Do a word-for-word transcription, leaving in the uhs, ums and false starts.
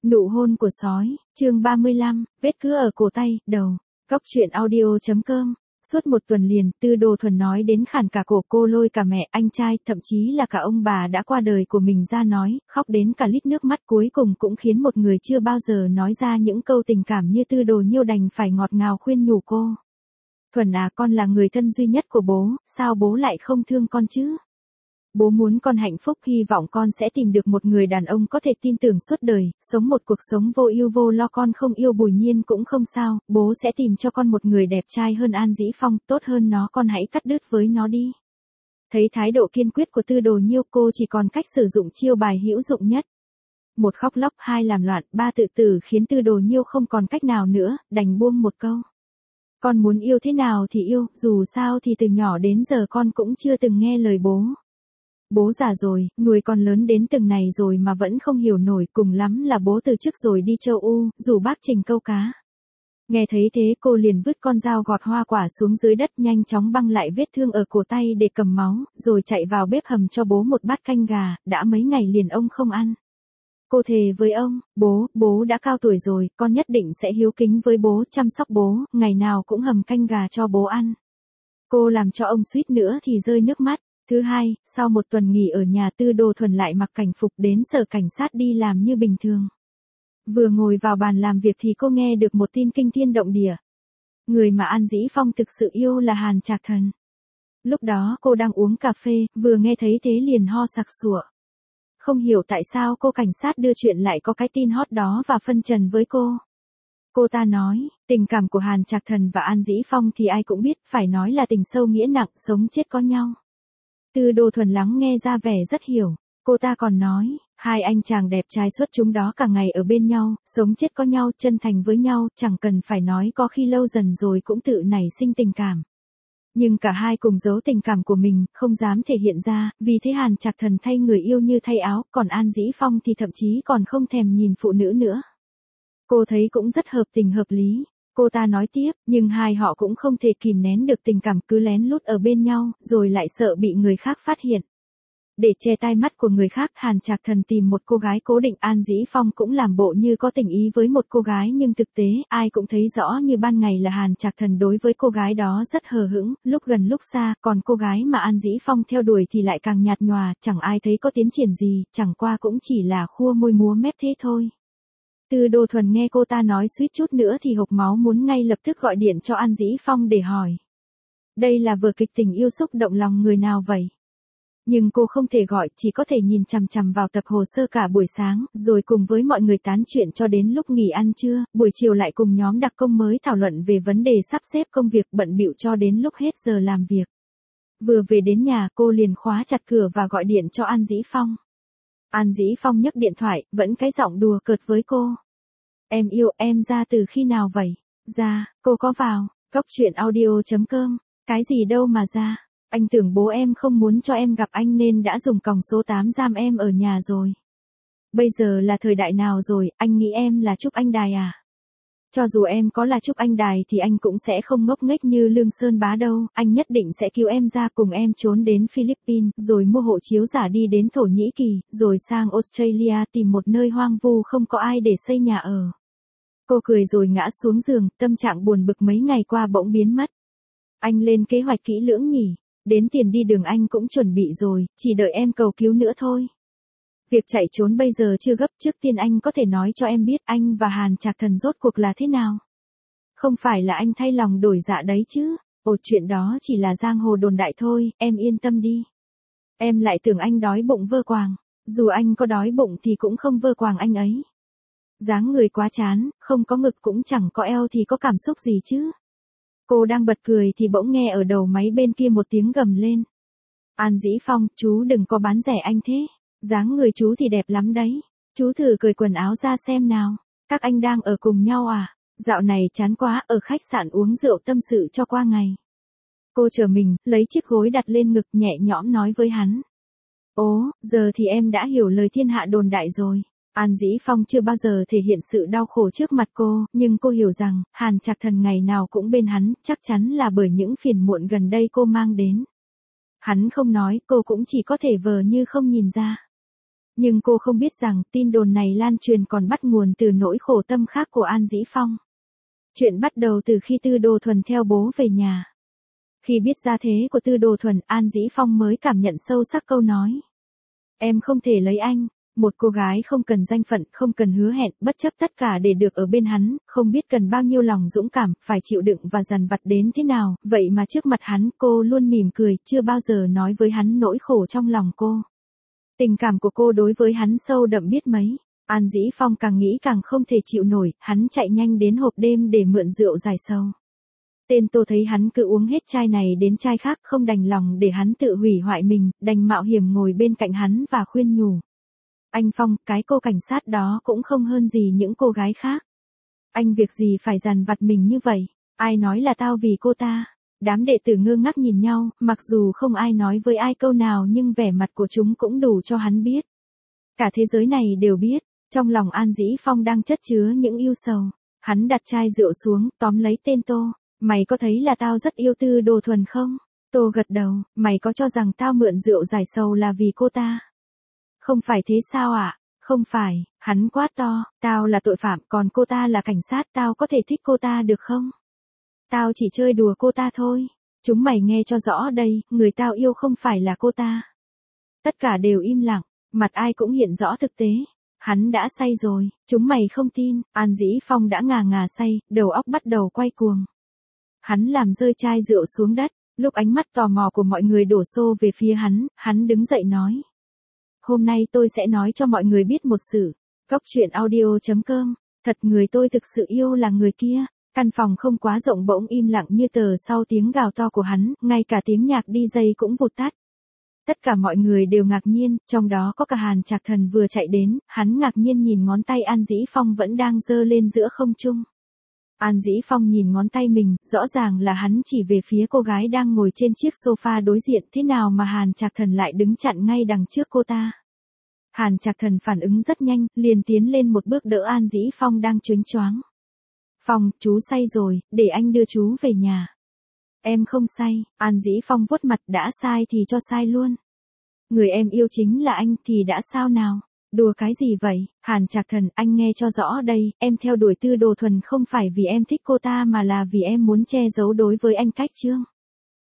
Nụ hôn của sói, chương ba mươi lăm, vết cứa ở cổ tay, đầu. Góc truyện audio chấm com. Suốt một tuần liền, Tư Đồ Thuần nói đến khản cả cổ, cô lôi cả mẹ, anh trai, thậm chí là cả ông bà đã qua đời của mình ra nói, khóc đến cả lít nước mắt, cuối cùng cũng khiến một người chưa bao giờ nói ra những câu tình cảm như Tư Đồ Nhiêu đành phải ngọt ngào khuyên nhủ cô. Thuần à, con là người thân duy nhất của bố, sao bố lại không thương con chứ? Bố muốn con hạnh phúc, hy vọng con sẽ tìm được một người đàn ông có thể tin tưởng suốt đời, sống một cuộc sống vô ưu vô lo. Con không yêu Bùi Nhiên cũng không sao, bố sẽ tìm cho con một người đẹp trai hơn An Dĩ Phong, tốt hơn nó, con hãy cắt đứt với nó đi. Thấy thái độ kiên quyết của Tư Đồ Nhiêu, cô chỉ còn cách sử dụng chiêu bài hữu dụng nhất. Một khóc lóc, hai làm loạn, ba tự tử, khiến Tư Đồ Nhiêu không còn cách nào nữa, đành buông một câu. Con muốn yêu thế nào thì yêu, dù sao thì từ nhỏ đến giờ con cũng chưa từng nghe lời bố. Bố già rồi, nuôi con lớn đến từng này rồi mà vẫn không hiểu nổi, cùng lắm là bố từ chức rồi đi châu U, rủ bác Trình câu cá. Nghe thấy thế cô liền vứt con dao gọt hoa quả xuống dưới đất, nhanh chóng băng lại vết thương ở cổ tay để cầm máu, rồi chạy vào bếp hầm cho bố một bát canh gà, đã mấy ngày liền ông không ăn. Cô thề với ông, bố, bố đã cao tuổi rồi, con nhất định sẽ hiếu kính với bố, chăm sóc bố, ngày nào cũng hầm canh gà cho bố ăn. Cô làm cho ông suýt nữa thì rơi nước mắt. Thứ hai, sau một tuần nghỉ ở nhà, Tư Đồ Thuần lại mặc cảnh phục đến sở cảnh sát đi làm như bình thường. Vừa ngồi vào bàn làm việc thì cô nghe được một tin kinh thiên động địa. Người mà An Dĩ Phong thực sự yêu là Hàn Trạc Thần. Lúc đó cô đang uống cà phê, vừa nghe thấy thế liền ho sặc sụa. Không hiểu tại sao cô cảnh sát đưa chuyện lại có cái tin hot đó và phân trần với cô. Cô ta nói, tình cảm của Hàn Trạc Thần và An Dĩ Phong thì ai cũng biết, phải nói là tình sâu nghĩa nặng, sống chết có nhau. Tư Đồ Thuần lắng nghe ra vẻ rất hiểu, cô ta còn nói, hai anh chàng đẹp trai xuất chúng đó cả ngày ở bên nhau, sống chết có nhau, chân thành với nhau, chẳng cần phải nói, có khi lâu dần rồi cũng tự nảy sinh tình cảm. Nhưng cả hai cùng giấu tình cảm của mình, không dám thể hiện ra, vì thế Hàn Trạc Thần thay người yêu như thay áo, còn An Dĩ Phong thì thậm chí còn không thèm nhìn phụ nữ nữa. Cô thấy cũng rất hợp tình hợp lý. Cô ta nói tiếp, nhưng hai họ cũng không thể kìm nén được tình cảm, cứ lén lút ở bên nhau, rồi lại sợ bị người khác phát hiện. Để che tai mắt của người khác, Hàn Trạc Thần tìm một cô gái cố định, An Dĩ Phong cũng làm bộ như có tình ý với một cô gái, nhưng thực tế, ai cũng thấy rõ như ban ngày là Hàn Trạc Thần đối với cô gái đó rất hờ hững, lúc gần lúc xa, còn cô gái mà An Dĩ Phong theo đuổi thì lại càng nhạt nhòa, chẳng ai thấy có tiến triển gì, chẳng qua cũng chỉ là khua môi múa mép thế thôi. Tư Đồ Thuần nghe cô ta nói suýt chút nữa thì hộc máu, muốn ngay lập tức gọi điện cho An Dĩ Phong để hỏi. Đây là vở kịch tình yêu xúc động lòng người nào vậy? Nhưng cô không thể gọi, chỉ có thể nhìn chằm chằm vào tập hồ sơ cả buổi sáng, rồi cùng với mọi người tán chuyện cho đến lúc nghỉ ăn trưa, buổi chiều lại cùng nhóm đặc công mới thảo luận về vấn đề sắp xếp công việc, bận bịu cho đến lúc hết giờ làm việc. Vừa về đến nhà, cô liền khóa chặt cửa và gọi điện cho An Dĩ Phong. An Dĩ Phong nhấc điện thoại, vẫn cái giọng đùa cợt với cô. Em yêu, em ra từ khi nào vậy? Ra, cô có vào, góc truyện audio chấm com. Cái gì đâu mà ra, anh tưởng bố em không muốn cho em gặp anh nên đã dùng còng số tám giam em ở nhà rồi. Bây giờ là thời đại nào rồi, anh nghĩ em là Trúc Anh Đài à? Cho dù em có là Trúc Anh Đài thì anh cũng sẽ không ngốc nghếch như Lương Sơn Bá đâu, anh nhất định sẽ cứu em ra, cùng em trốn đến Philippines, rồi mua hộ chiếu giả đi đến Thổ Nhĩ Kỳ, rồi sang Australia tìm một nơi hoang vu không có ai để xây nhà ở. Cô cười rồi ngã xuống giường, tâm trạng buồn bực mấy ngày qua bỗng biến mất. Anh lên kế hoạch kỹ lưỡng nhỉ, đến tiền đi đường anh cũng chuẩn bị rồi, chỉ đợi em cầu cứu nữa thôi. Việc chạy trốn bây giờ chưa gấp, trước tiên anh có thể nói cho em biết anh và Hàn Trạc Thần rốt cuộc là thế nào. Không phải là anh thay lòng đổi dạ đấy chứ, ồ chuyện đó chỉ là giang hồ đồn đại thôi, em yên tâm đi. Em lại tưởng anh đói bụng vơ quàng, dù anh có đói bụng thì cũng không vơ quàng anh ấy. Dáng người quá chán, không có ngực cũng chẳng có eo thì có cảm xúc gì chứ. Cô đang bật cười thì bỗng nghe ở đầu máy bên kia một tiếng gầm lên. An Dĩ Phong, chú đừng có bán rẻ anh thế. Dáng người chú thì đẹp lắm đấy. Chú thử cởi quần áo ra xem nào. Các anh đang ở cùng nhau à? Dạo này chán quá, ở khách sạn uống rượu tâm sự cho qua ngày. Cô chờ mình, lấy chiếc gối đặt lên ngực, nhẹ nhõm nói với hắn. Ố, giờ thì em đã hiểu lời thiên hạ đồn đại rồi. An Dĩ Phong chưa bao giờ thể hiện sự đau khổ trước mặt cô, nhưng cô hiểu rằng, Hàn Trạc Thần ngày nào cũng bên hắn, chắc chắn là bởi những phiền muộn gần đây cô mang đến. Hắn không nói, cô cũng chỉ có thể vờ như không nhìn ra. Nhưng cô không biết rằng tin đồn này lan truyền còn bắt nguồn từ nỗi khổ tâm khác của An Dĩ Phong. Chuyện bắt đầu từ khi Tư Đồ Thuần theo bố về nhà. Khi biết gia thế của Tư Đồ Thuần, An Dĩ Phong mới cảm nhận sâu sắc câu nói. Em không thể lấy anh, một cô gái không cần danh phận, không cần hứa hẹn, bất chấp tất cả để được ở bên hắn, không biết cần bao nhiêu lòng dũng cảm, phải chịu đựng và dằn vặt đến thế nào, vậy mà trước mặt hắn cô luôn mỉm cười, chưa bao giờ nói với hắn nỗi khổ trong lòng cô. Tình cảm của cô đối với hắn sâu đậm biết mấy. An Dĩ Phong càng nghĩ càng không thể chịu nổi, hắn chạy nhanh đến hộp đêm để mượn rượu giải sầu. Tên Tô thấy hắn cứ uống hết chai này đến chai khác, không đành lòng để hắn tự hủy hoại mình, đành mạo hiểm ngồi bên cạnh hắn và khuyên nhủ. Anh Phong, cái cô cảnh sát đó cũng không hơn gì những cô gái khác. Anh việc gì phải dằn vặt mình như vậy, ai nói là tao vì cô ta. Đám đệ tử ngơ ngác nhìn nhau, mặc dù không ai nói với ai câu nào nhưng vẻ mặt của chúng cũng đủ cho hắn biết. Cả thế giới này đều biết, trong lòng An Dĩ Phong đang chất chứa những ưu sầu. Hắn đặt chai rượu xuống, tóm lấy tên Tô. Mày có thấy là tao rất yêu Tư Đồ Thuần không? Tô gật đầu, mày có cho rằng tao mượn rượu giải sầu là vì cô ta? Không phải thế sao ạ? À? Không phải, hắn quát to, tao là tội phạm, còn cô ta là cảnh sát, tao có thể thích cô ta được không? Tao chỉ chơi đùa cô ta thôi. Chúng mày nghe cho rõ đây, người tao yêu không phải là cô ta. Tất cả đều im lặng, mặt ai cũng hiện rõ thực tế. Hắn đã say rồi, chúng mày không tin, An Dĩ Phong đã ngà ngà say, đầu óc bắt đầu quay cuồng. Hắn làm rơi chai rượu xuống đất, lúc ánh mắt tò mò của mọi người đổ xô về phía hắn, hắn đứng dậy nói. Hôm nay tôi sẽ nói cho mọi người biết một sự. Cóc truyện audio chấm com, thật người tôi thực sự yêu là người kia. Căn phòng không quá rộng bỗng im lặng như tờ sau tiếng gào to của hắn, ngay cả tiếng nhạc đi dây cũng vụt tắt. Tất cả mọi người đều ngạc nhiên, trong đó có cả Hàn Trạc Thần vừa chạy đến, hắn ngạc nhiên nhìn ngón tay An Dĩ Phong vẫn đang giơ lên giữa không trung. An Dĩ Phong nhìn ngón tay mình, rõ ràng là hắn chỉ về phía cô gái đang ngồi trên chiếc sofa đối diện, thế nào mà Hàn Trạc Thần lại đứng chặn ngay đằng trước cô ta. Hàn Trạc Thần phản ứng rất nhanh, liền tiến lên một bước đỡ An Dĩ Phong đang choáng choáng. Phong, chú say rồi, để anh đưa chú về nhà. Em không say, An Dĩ Phong vuốt mặt, đã sai thì cho sai luôn. Người em yêu chính là anh thì đã sao nào? Đùa cái gì vậy? Hàn Trạc Thần, anh nghe cho rõ đây, em theo đuổi Tư Đồ Thuần không phải vì em thích cô ta mà là vì em muốn che giấu đối với anh Cách Trương.